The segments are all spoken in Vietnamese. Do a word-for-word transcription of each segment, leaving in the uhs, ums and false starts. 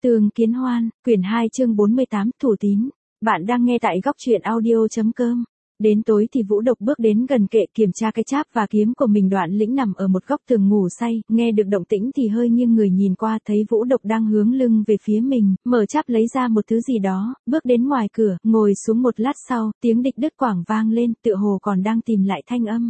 Tường Kiến Hoan, quyển hai chương bốn mươi tám, Thủ Tín. Bạn đang nghe tại góc truyện audio chấm com. Đến tối thì Vũ Độc bước đến gần kệ kiểm tra cái cháp và kiếm của mình. Đoạn Lĩnh nằm ở một góc tường ngủ say, nghe được động tĩnh thì hơi nghiêng người nhìn qua, thấy Vũ Độc đang hướng lưng về phía mình, mở cháp lấy ra một thứ gì đó, bước đến ngoài cửa, ngồi xuống. Một lát sau, tiếng địch đứt quãng vang lên, tựa hồ còn đang tìm lại thanh âm.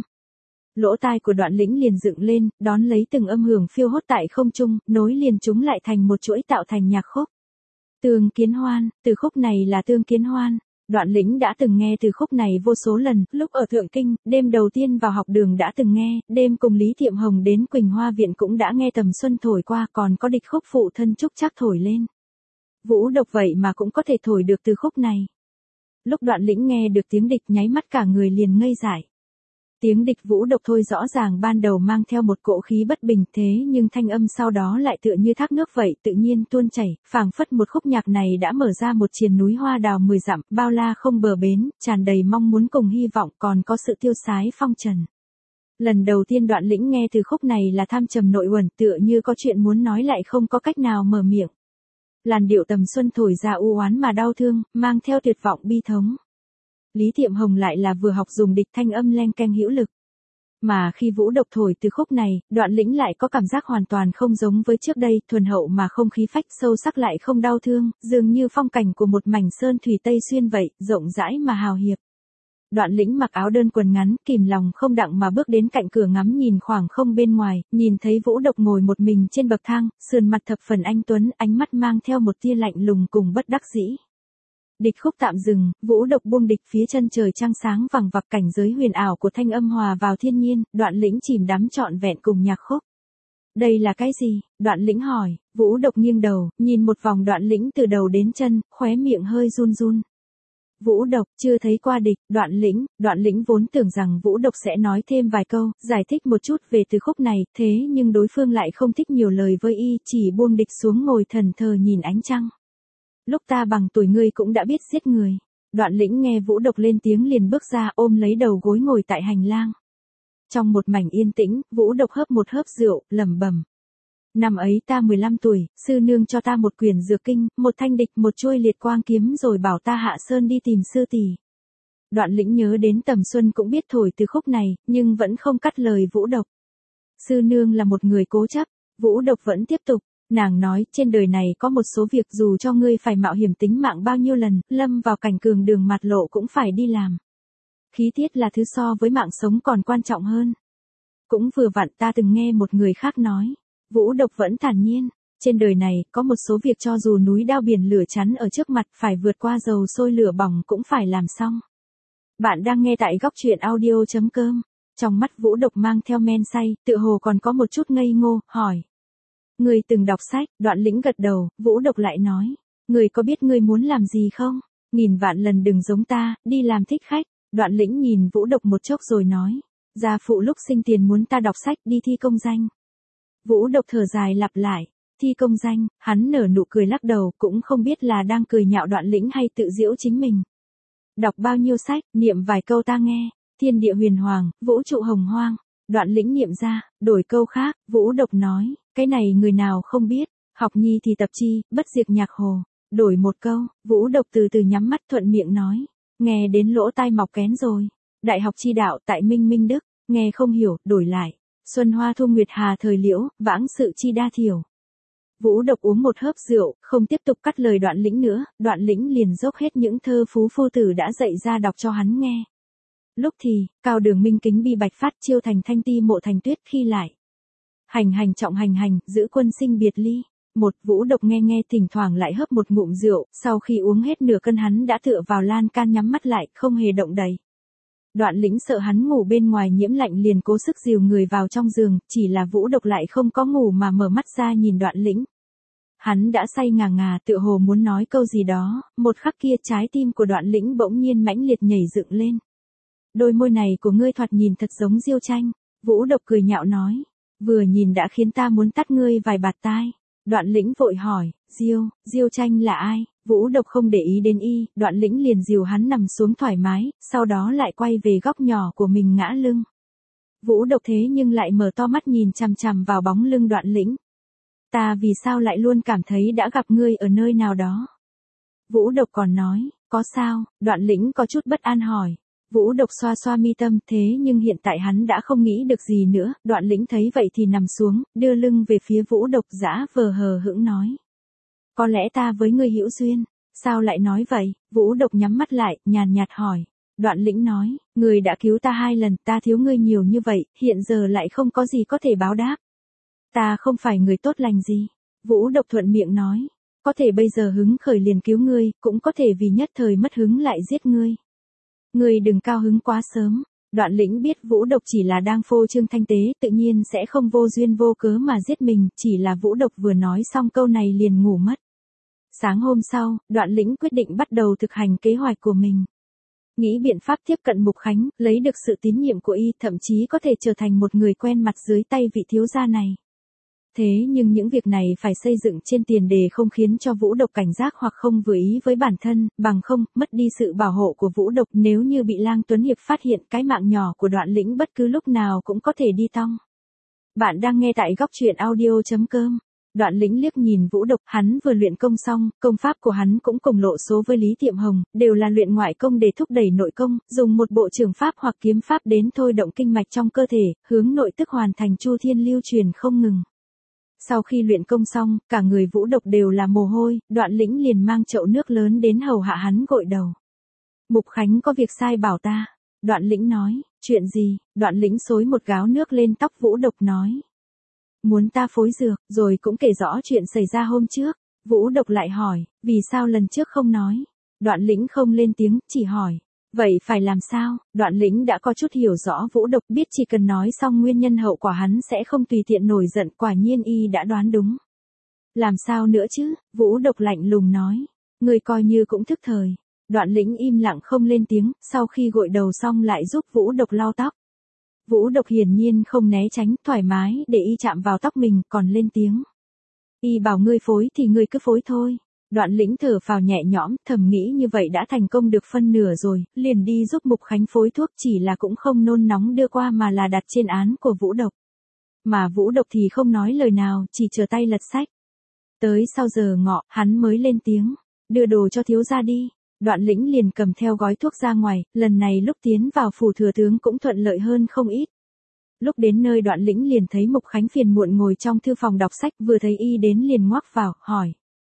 Lỗ tai của Đoạn Lĩnh liền dựng lên, đón lấy từng âm hưởng phiêu hốt tại không trung, nối liền chúng lại thành một chuỗi tạo thành nhạc khúc. Tường Kiến Hoan, từ khúc này là Tường Kiến Hoan. Đoạn Lĩnh đã từng nghe từ khúc này vô số lần, lúc ở Thượng Kinh, đêm đầu tiên vào học đường đã từng nghe, đêm cùng Lý Thiệm Hồng đến Quỳnh Hoa Viện cũng đã nghe Tầm Xuân thổi qua, còn có địch khúc phụ thân Trúc Trác thổi lên. Vũ Độc vậy mà cũng có thể thổi được từ khúc này. Lúc Đoạn Lĩnh nghe được tiếng địch nháy mắt cả người liền ngây dại. Tiếng địch Vũ Độc thôi rõ ràng ban đầu mang theo một cỗ khí bất bình, thế nhưng thanh âm sau đó lại tựa như thác nước vậy, tự nhiên tuôn chảy, phảng phất một khúc nhạc này đã mở ra một triền núi hoa đào mười dặm, bao la không bờ bến, tràn đầy mong muốn cùng hy vọng, còn có sự tiêu sái phong trần. Lần đầu tiên Đoạn Lĩnh nghe từ khúc này là tham trầm nội uẩn, tựa như có chuyện muốn nói lại không có cách nào mở miệng. Làn điệu Tầm Xuân thổi ra u oán mà đau thương, mang theo tuyệt vọng bi thống. Lý Thiệm Hồng lại là vừa học dùng địch, thanh âm len keng hữu lực. Mà khi Vũ Độc thổi từ khúc này, Đoạn Lĩnh lại có cảm giác hoàn toàn không giống với trước đây, thuần hậu mà không khí phách, sâu sắc lại không đau thương, dường như phong cảnh của một mảnh sơn thủy Tây Xuyên vậy, rộng rãi mà hào hiệp. Đoạn Lĩnh mặc áo đơn quần ngắn, kìm lòng không đặng mà bước đến cạnh cửa ngắm nhìn khoảng không bên ngoài, nhìn thấy Vũ Độc ngồi một mình trên bậc thang, sườn mặt thập phần anh tuấn, ánh mắt mang theo một tia lạnh lùng cùng bất đắc dĩ. Địch khúc tạm dừng, Vũ Độc buông địch, phía chân trời trăng sáng vằng vặc, cảnh giới huyền ảo của thanh âm hòa vào thiên nhiên, Đoạn Lĩnh chìm đắm trọn vẹn cùng nhạc khúc. Đây là cái gì? Đoạn Lĩnh hỏi. Vũ Độc nghiêng đầu, nhìn một vòng Đoạn Lĩnh từ đầu đến chân, khóe miệng hơi run run. Vũ Độc, chưa thấy qua địch. Đoạn Lĩnh, Đoạn Lĩnh vốn tưởng rằng Vũ Độc sẽ nói thêm vài câu, giải thích một chút về từ khúc này, thế nhưng đối phương lại không thích nhiều lời với y, chỉ buông địch xuống ngồi thần thờ nhìn ánh trăng. Lúc ta bằng tuổi ngươi cũng đã biết giết người. Đoạn Lĩnh nghe Vũ Độc lên tiếng liền bước ra, ôm lấy đầu gối ngồi tại hành lang. Trong một mảnh yên tĩnh, Vũ Độc hớp một hớp rượu, lẩm bẩm. Năm ấy ta mười lăm tuổi, sư nương cho ta một quyển dược kinh, một thanh địch, một chuôi liệt quang kiếm, rồi bảo ta hạ sơn đi tìm sư tỷ. Đoạn Lĩnh nhớ đến Tầm Xuân cũng biết thổi từ khúc này, nhưng vẫn không cắt lời Vũ Độc. Sư nương là một người cố chấp. Vũ Độc vẫn tiếp tục. Nàng nói, trên đời này có một số việc dù cho ngươi phải mạo hiểm tính mạng bao nhiêu lần, lâm vào cảnh cường đường mặt lộ cũng phải đi làm. Khí tiết là thứ so với mạng sống còn quan trọng hơn. Cũng vừa vặn ta từng nghe một người khác nói. Vũ Độc vẫn thản nhiên. Trên đời này, có một số việc cho dù núi đao biển lửa chắn ở trước mặt, phải vượt qua dầu sôi lửa bỏng cũng phải làm xong. Bạn đang nghe tại góc truyện audio chấm com. Trong mắt Vũ Độc mang theo men say, tựa hồ còn có một chút ngây ngô, hỏi. Người từng đọc sách. Đoạn Lĩnh gật đầu, Vũ Độc lại nói. Người có biết ngươi muốn làm gì không? Nghìn vạn lần đừng giống ta, đi làm thích khách. Đoạn Lĩnh nhìn Vũ Độc một chốc rồi nói. Gia phụ lúc sinh tiền muốn ta đọc sách, đi thi công danh. Vũ Độc thở dài lặp lại. Thi công danh, hắn nở nụ cười lắc đầu, cũng không biết là đang cười nhạo Đoạn Lĩnh hay tự giễu chính mình. Đọc bao nhiêu sách, niệm vài câu ta nghe. Thiên địa huyền hoàng, vũ trụ hồng hoang. Đoạn Lĩnh niệm ra, đổi câu khác, Vũ Độc nói. Cái này người nào không biết, học nhi thì tập chi, bất diệt nhạc hồ. Đổi một câu, Vũ Độc từ từ nhắm mắt thuận miệng nói. Nghe đến lỗ tai mọc kén rồi. Đại học chi đạo tại Minh Minh Đức, nghe không hiểu, đổi lại. Xuân hoa thu nguyệt hà thời liễu, vãng sự chi đa thiểu. Vũ Độc uống một hớp rượu, không tiếp tục cắt lời Đoạn Lĩnh nữa, Đoạn Lĩnh liền dốc hết những thơ phú phu tử đã dạy ra đọc cho hắn nghe. Lúc thì, cao đường minh kính bi bạch phát, chiêu thành thanh ti mộ thành tuyết, khi lại. Hành hành trọng hành hành, giữ quân sinh biệt ly. Một Vũ Độc nghe nghe thỉnh thoảng lại hớp một ngụm rượu, sau khi uống hết nửa cân hắn đã tựa vào lan can nhắm mắt lại, không hề động đậy. Đoạn Lĩnh sợ hắn ngủ bên ngoài nhiễm lạnh liền cố sức dìu người vào trong giường, chỉ là Vũ Độc lại không có ngủ mà mở mắt ra nhìn Đoạn Lĩnh. Hắn đã say ngà ngà, tựa hồ muốn nói câu gì đó, một khắc kia trái tim của Đoạn Lĩnh bỗng nhiên mãnh liệt nhảy dựng lên. Đôi môi này của ngươi thoạt nhìn thật giống Diêu Tranh. Vũ Độc cười nhạo nói. Vừa nhìn đã khiến ta muốn tát ngươi vài bạt tai. Đoạn Lĩnh vội hỏi, Diêu, Diêu Tranh là ai? Vũ Độc không để ý đến y, Đoạn Lĩnh liền dìu hắn nằm xuống thoải mái, sau đó lại quay về góc nhỏ của mình ngã lưng. Vũ Độc thế nhưng lại mở to mắt nhìn chằm chằm vào bóng lưng Đoạn Lĩnh. Ta vì sao lại luôn cảm thấy đã gặp ngươi ở nơi nào đó? Vũ Độc còn nói, có sao? Đoạn Lĩnh có chút bất an hỏi. Vũ Độc xoa xoa mi tâm, thế nhưng hiện tại hắn đã không nghĩ được gì nữa. Đoạn Lĩnh thấy vậy thì nằm xuống, đưa lưng về phía Vũ Độc, dã vờ hờ hững nói. Có lẽ ta với ngươi hữu duyên. Sao lại nói vậy? Vũ Độc nhắm mắt lại, nhàn nhạt hỏi. Đoạn Lĩnh nói, ngươi đã cứu ta hai lần, ta thiếu ngươi nhiều như vậy, hiện giờ lại không có gì có thể báo đáp. Ta không phải người tốt lành gì. Vũ Độc thuận miệng nói. Có thể bây giờ hứng khởi liền cứu ngươi, cũng có thể vì nhất thời mất hứng lại giết ngươi. Ngươi đừng cao hứng quá sớm. Đoạn Lĩnh biết Vũ Độc chỉ là đang phô trương thanh tế, tự nhiên sẽ không vô duyên vô cớ mà giết mình, chỉ là Vũ Độc vừa nói xong câu này liền ngủ mất. Sáng hôm sau, Đoạn Lĩnh quyết định bắt đầu thực hành kế hoạch của mình. Nghĩ biện pháp tiếp cận Mục Khánh, lấy được sự tín nhiệm của y, thậm chí có thể trở thành một người quen mặt dưới tay vị thiếu gia này. Thế nhưng những việc này phải xây dựng trên tiền đề không khiến cho Vũ Độc cảnh giác hoặc không vừa ý với bản thân, bằng không, mất đi sự bảo hộ của Vũ Độc, nếu như bị Lang Tuấn Hiệp phát hiện, cái mạng nhỏ của Đoạn Lĩnh bất cứ lúc nào cũng có thể đi tong. Bạn đang nghe tại góc truyện audio chấm com. Đoạn Lĩnh liếc nhìn Vũ Độc, hắn vừa luyện công xong, công pháp của hắn cũng cùng lộ số với Lý Tiệm Hồng, đều là luyện ngoại công để thúc đẩy nội công, dùng một bộ trường pháp hoặc kiếm pháp đến thôi động kinh mạch trong cơ thể, hướng nội tức hoàn thành chu thiên lưu truyền không ngừng. Sau khi luyện công xong, cả người Vũ Độc đều là mồ hôi, Đoạn Lĩnh liền mang chậu nước lớn đến hầu hạ hắn gội đầu. Mục Khánh có việc sai bảo ta. Đoạn Lĩnh nói, chuyện gì? Đoạn Lĩnh xối một gáo nước lên tóc Vũ Độc nói. Muốn ta phối dược, rồi cũng kể rõ chuyện xảy ra hôm trước. Vũ Độc lại hỏi, vì sao lần trước không nói? Đoạn Lĩnh không lên tiếng, chỉ hỏi. Vậy phải làm sao? Đoạn Lĩnh đã có chút hiểu rõ Vũ Độc, biết chỉ cần nói xong nguyên nhân hậu quả hắn sẽ không tùy tiện nổi giận, quả nhiên y đã đoán đúng. Làm sao nữa chứ? Vũ Độc lạnh lùng nói. Người coi như cũng thức thời. Đoạn Lĩnh im lặng không lên tiếng, sau khi gội đầu xong lại giúp Vũ Độc lau tóc. Vũ Độc hiển nhiên không né tránh, thoải mái để y chạm vào tóc mình, còn lên tiếng. Y bảo ngươi phối thì ngươi cứ phối thôi. Đoạn Lĩnh thở phào nhẹ nhõm, thầm nghĩ như vậy đã thành công được phân nửa rồi, liền đi giúp Mục Khánh phối thuốc, chỉ là cũng không nôn nóng đưa qua mà là đặt trên án của Vũ Độc. Mà Vũ Độc thì không nói lời nào, chỉ chờ tay lật sách. Tới sau giờ ngọ, hắn mới lên tiếng, đưa đồ cho thiếu gia đi. Đoạn Lĩnh liền cầm theo gói thuốc ra ngoài, lần này lúc tiến vào phủ thừa tướng cũng thuận lợi hơn không ít. Lúc đến nơi Đoạn Lĩnh liền thấy Mục Khánh phiền muộn ngồi trong thư phòng đọc sách, vừa thấy y đến liền ngoắc vào, hỏi.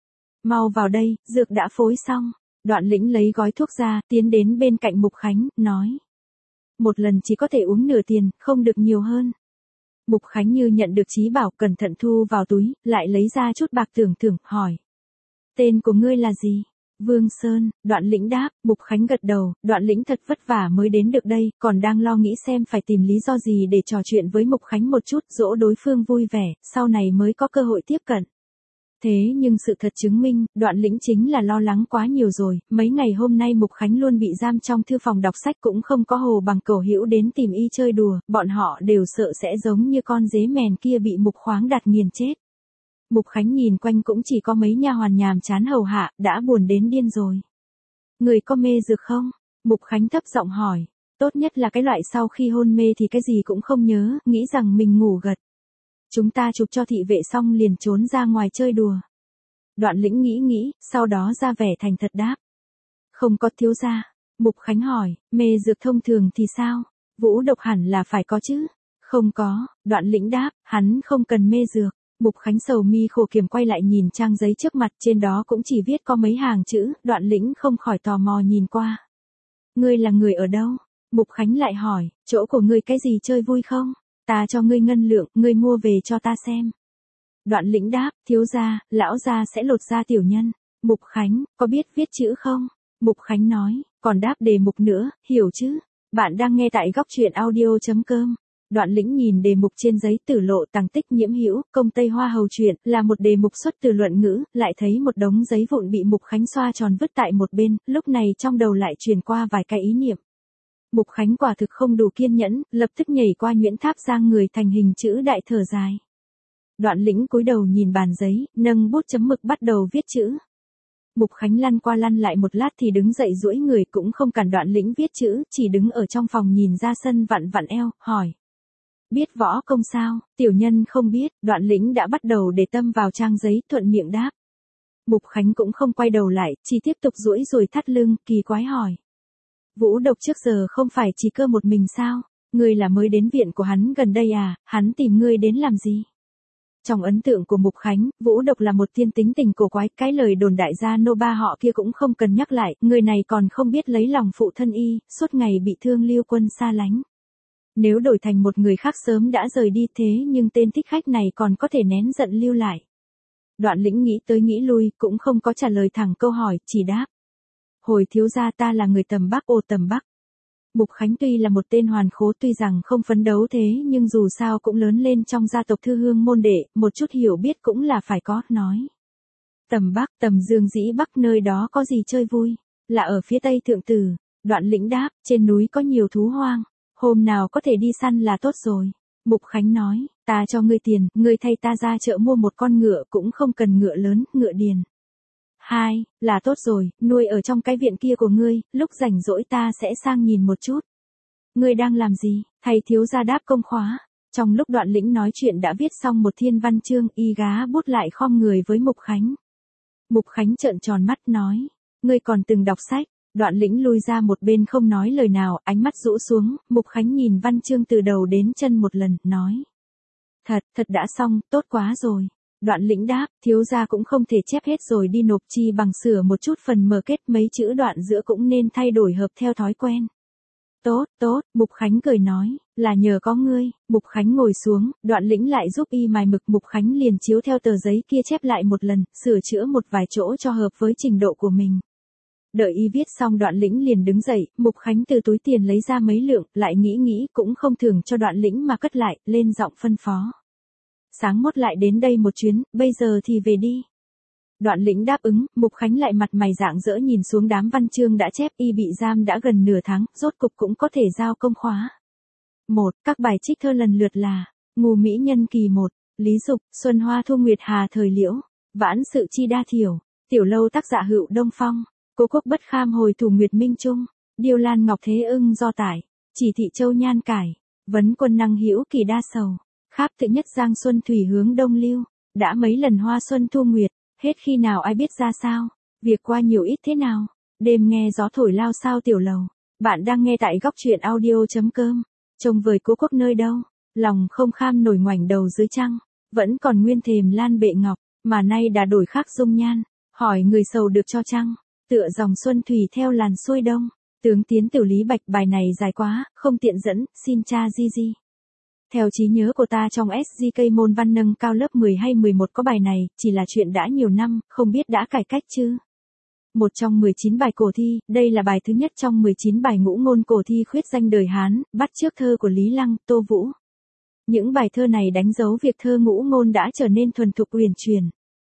Mau vào đây, dược đã phối xong. Đoạn Lĩnh lấy gói thuốc ra, tiến đến bên cạnh Mục Khánh, nói. Một lần chỉ có thể uống nửa tiền, không được nhiều hơn. Mục Khánh như nhận được chí bảo, cẩn thận thu vào túi, lại lấy ra chút bạc thưởng thưởng, hỏi. Tên của ngươi là gì? Vương Sơn. Đoạn Lĩnh đáp. Mục Khánh gật đầu. Đoạn Lĩnh thật vất vả mới đến được đây, còn đang lo nghĩ xem phải tìm lý do gì để trò chuyện với Mục Khánh một chút, dỗ đối phương vui vẻ, sau này mới có cơ hội tiếp cận. Thế nhưng sự thật chứng minh, Đoạn Lĩnh chính là lo lắng quá nhiều rồi, mấy ngày hôm nay Mục Khánh luôn bị giam trong thư phòng đọc sách, cũng không có hồ bằng cẩu hữu đến tìm y chơi đùa, bọn họ đều sợ sẽ giống như con dế mèn kia bị Mục Khoáng đặt nghiền chết. Mục Khánh nhìn quanh cũng chỉ có mấy nha hoàn nhàm chán hầu hạ, đã buồn đến điên rồi. Người có mê dược không? Mục Khánh thấp giọng hỏi. Tốt nhất là cái loại sau khi hôn mê thì cái gì cũng không nhớ, nghĩ rằng mình ngủ gật. Chúng ta chụp cho thị vệ xong liền trốn ra ngoài chơi đùa. Đoạn Lĩnh nghĩ nghĩ, sau đó ra vẻ thành thật đáp. Không có thiếu gia. Mục Khánh hỏi, mê dược thông thường thì sao? Vũ Độc hẳn là phải có chứ? Không có. Đoạn Lĩnh đáp, hắn không cần mê dược. Mục Khánh sầu mi khổ kiểm quay lại nhìn trang giấy trước mặt, trên đó cũng chỉ viết có mấy hàng chữ, Đoạn Lĩnh không khỏi tò mò nhìn qua. Ngươi là người ở đâu? Mục Khánh lại hỏi, chỗ của ngươi cái gì chơi vui không? Ta cho ngươi ngân lượng, ngươi mua về cho ta xem. Đoạn Lĩnh đáp, thiếu gia, lão gia sẽ lột da tiểu nhân. Mục Khánh, có biết viết chữ không? Mục Khánh nói, còn đáp đề mục nữa, hiểu chứ? Bạn đang nghe tại góc truyện audio chấm com. Đoạn Lĩnh nhìn đề mục trên giấy, Tử lộ tàng tích nhiễm hữu, công Tây Hoa hầu truyện, là một đề mục xuất từ luận ngữ, lại thấy một đống giấy vụn bị Mục Khánh xoa tròn vứt tại một bên, lúc này trong đầu lại truyền qua vài cái ý niệm. Mục Khánh quả thực không đủ kiên nhẫn, lập tức nhảy qua nhuyễn tháp giang người thành hình chữ đại thở dài. Đoạn Lĩnh cúi đầu nhìn bàn giấy, nâng bút chấm mực bắt đầu viết chữ. Mục Khánh lăn qua lăn lại một lát thì đứng dậy duỗi người, cũng không cản Đoạn Lĩnh viết chữ, chỉ đứng ở trong phòng nhìn ra sân vặn vặn eo, hỏi. Biết võ công sao? Tiểu nhân không biết, Đoạn Lĩnh đã bắt đầu để tâm vào trang giấy, thuận miệng đáp. Mục Khánh cũng không quay đầu lại, chỉ tiếp tục duỗi rồi thắt lưng, kỳ quái hỏi. Vũ Độc trước giờ không phải chỉ cơ một mình sao? Ngươi là mới đến viện của hắn gần đây à, hắn tìm ngươi đến làm gì? Trong ấn tượng của Mục Khánh, Vũ Độc là một tiên tính tình cổ quái, cái lời đồn đại gia nô ba họ kia cũng không cần nhắc lại, người này còn không biết lấy lòng phụ thân y, suốt ngày bị Thương Lưu Quân xa lánh. Nếu đổi thành một người khác sớm đã rời đi thế nhưng tên thích khách này còn có thể nén giận lưu lại. Đoạn Lĩnh nghĩ tới nghĩ lui, cũng không có trả lời thẳng câu hỏi, chỉ đáp. Hồi thiếu gia ta là người tầm Bắc, ô tầm Bắc. Mục Khánh tuy là một tên hoàn khố, tuy rằng không phấn đấu thế nhưng dù sao cũng lớn lên trong gia tộc thư hương môn đệ, một chút hiểu biết cũng là phải có, nói. Tầm Bắc, tầm Dương Dĩ Bắc, nơi đó có gì chơi vui? Là ở phía tây thượng tử. Đoạn Lĩnh đáp, trên núi có nhiều thú hoang, hôm nào có thể đi săn là tốt rồi. Mục Khánh nói, ta cho ngươi tiền, ngươi thay ta ra chợ mua một con ngựa, cũng không cần ngựa lớn, ngựa điền. Hai, là tốt rồi, nuôi ở trong cái viện kia của ngươi, lúc rảnh rỗi ta sẽ sang nhìn một chút. Ngươi đang làm gì? Thầy thiếu gia đáp công khóa. Trong lúc Đoạn Lĩnh nói chuyện đã viết xong một thiên văn chương, y gá bút lại khom người với Mục Khánh. Mục Khánh trợn tròn mắt nói, ngươi còn từng đọc sách. Đoạn Lĩnh lui ra một bên không nói lời nào, ánh mắt rũ xuống, Mục Khánh nhìn văn chương từ đầu đến chân một lần, nói. Thật, thật đã xong, tốt quá rồi. Đoạn Lĩnh đáp, thiếu gia cũng không thể chép hết rồi đi nộp, chi bằng sửa một chút phần mở kết, mấy chữ đoạn giữa cũng nên thay đổi hợp theo thói quen. Tốt, tốt, Mục Khánh cười nói, là nhờ có ngươi. Mục Khánh ngồi xuống, Đoạn Lĩnh lại giúp y mài mực, Mục Khánh liền chiếu theo tờ giấy kia chép lại một lần, sửa chữa một vài chỗ cho hợp với trình độ của mình. Đợi y viết xong Đoạn Lĩnh liền đứng dậy, Mục Khánh từ túi tiền lấy ra mấy lượng, lại nghĩ nghĩ cũng không thưởng cho Đoạn Lĩnh mà cất lại, lên giọng phân phó. Sáng mốt lại đến đây một chuyến, bây giờ thì về đi. Đoạn Lĩnh đáp ứng, Mục Khánh lại mặt mày rạng rỡ nhìn xuống đám văn chương đã chép, y bị giam đã gần nửa tháng, rốt cục cũng có thể giao công khóa. một. Các bài trích thơ lần lượt là, Ngù Mỹ Nhân kỳ một, Lý Dục, Xuân Hoa Thu Nguyệt Hà Thời Liễu, Vãn Sự Chi Đa Thiểu, Tiểu Lâu Tác Dạ Hữu Đông Phong, Cố Quốc Bất Kham Hồi Thủ Nguyệt Minh Trung, Điêu Lan Ngọc Thế Ưng Do Tải, Chỉ Thị Châu Nhan Cải, Vấn Quân Năng Hữu Kỳ Đa Sầu, Kháp Tự Nhất Giang Xuân Thủy Hướng Đông Lưu, đã mấy lần Hoa Xuân Thu Nguyệt, hết khi nào ai biết ra sao, việc qua nhiều ít thế nào, đêm nghe gió thổi lao sao Tiểu Lầu. Bạn đang nghe tại góc truyện audio chấm com, trông vời Cố Quốc nơi đâu, lòng không kham nổi ngoảnh đầu dưới trăng, vẫn còn nguyên thềm lan bệ ngọc, mà nay đã đổi khác dung nhan, hỏi người sầu được cho chăng, tựa dòng xuân thủy theo làn xuôi đông, tướng tiến Tiểu Lý Bạch. Bài này dài quá, không tiện dẫn, xin cha di di. Theo trí nhớ của ta trong ét giê ca môn văn nâng cao lớp mười hay mười một có bài này, chỉ là chuyện đã nhiều năm, không biết đã cải cách chứ. Một trong mười chín bài cổ thi, đây là bài thứ nhất trong mười chín bài ngũ ngôn cổ thi khuyết danh đời Hán, bắt chước thơ của Lý Lăng, Tô Vũ. Những bài thơ này đánh dấu việc thơ ngũ ngôn đã trở nên thuần thục uyển chuyển.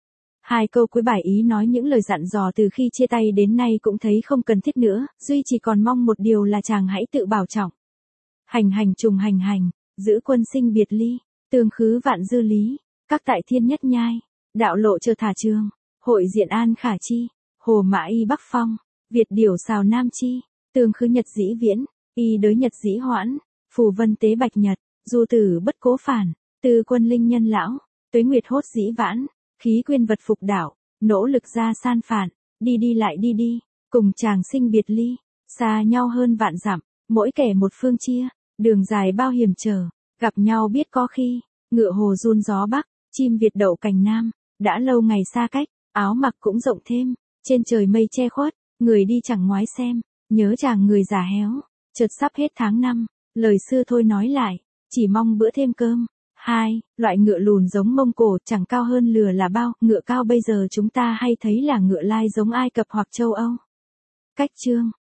Hai câu cuối bài ý nói những lời dặn dò từ khi chia tay đến nay cũng thấy không cần thiết nữa, duy chỉ còn mong một điều là chàng hãy tự bảo trọng. Hành hành trùng hành hành, giữ quân sinh biệt ly, tương khứ vạn dư lý, các tại thiên nhất nhai, đạo lộ chờ thả trường, hội diện an khả chi, hồ mã y bắc phong, Việt điểu xào nam chi, tương khứ nhật dĩ viễn, y đới nhật dĩ hoãn, phù vân tế bạch nhật, du tử bất cố phản, tư quân linh nhân lão, tuế nguyệt hốt dĩ vãn, khí quyên vật phục đảo, nỗ lực ra san phản, đi đi lại đi đi, cùng chàng sinh biệt ly, xa nhau hơn vạn dặm, mỗi kẻ một phương chia, đường dài bao hiểm trở, gặp nhau biết có khi, ngựa hồ run gió bắc, chim Việt đậu cành nam, đã lâu ngày xa cách, áo mặc cũng rộng thêm, trên trời mây che khuất, người đi chẳng ngoái xem, nhớ chàng người già héo, chợt sắp hết tháng năm, lời xưa thôi nói lại, chỉ mong bữa thêm cơm. Hai, loại ngựa lùn giống Mông Cổ chẳng cao hơn lừa là bao, ngựa cao bây giờ chúng ta hay thấy là ngựa lai giống Ai Cập hoặc châu Âu. Cách chương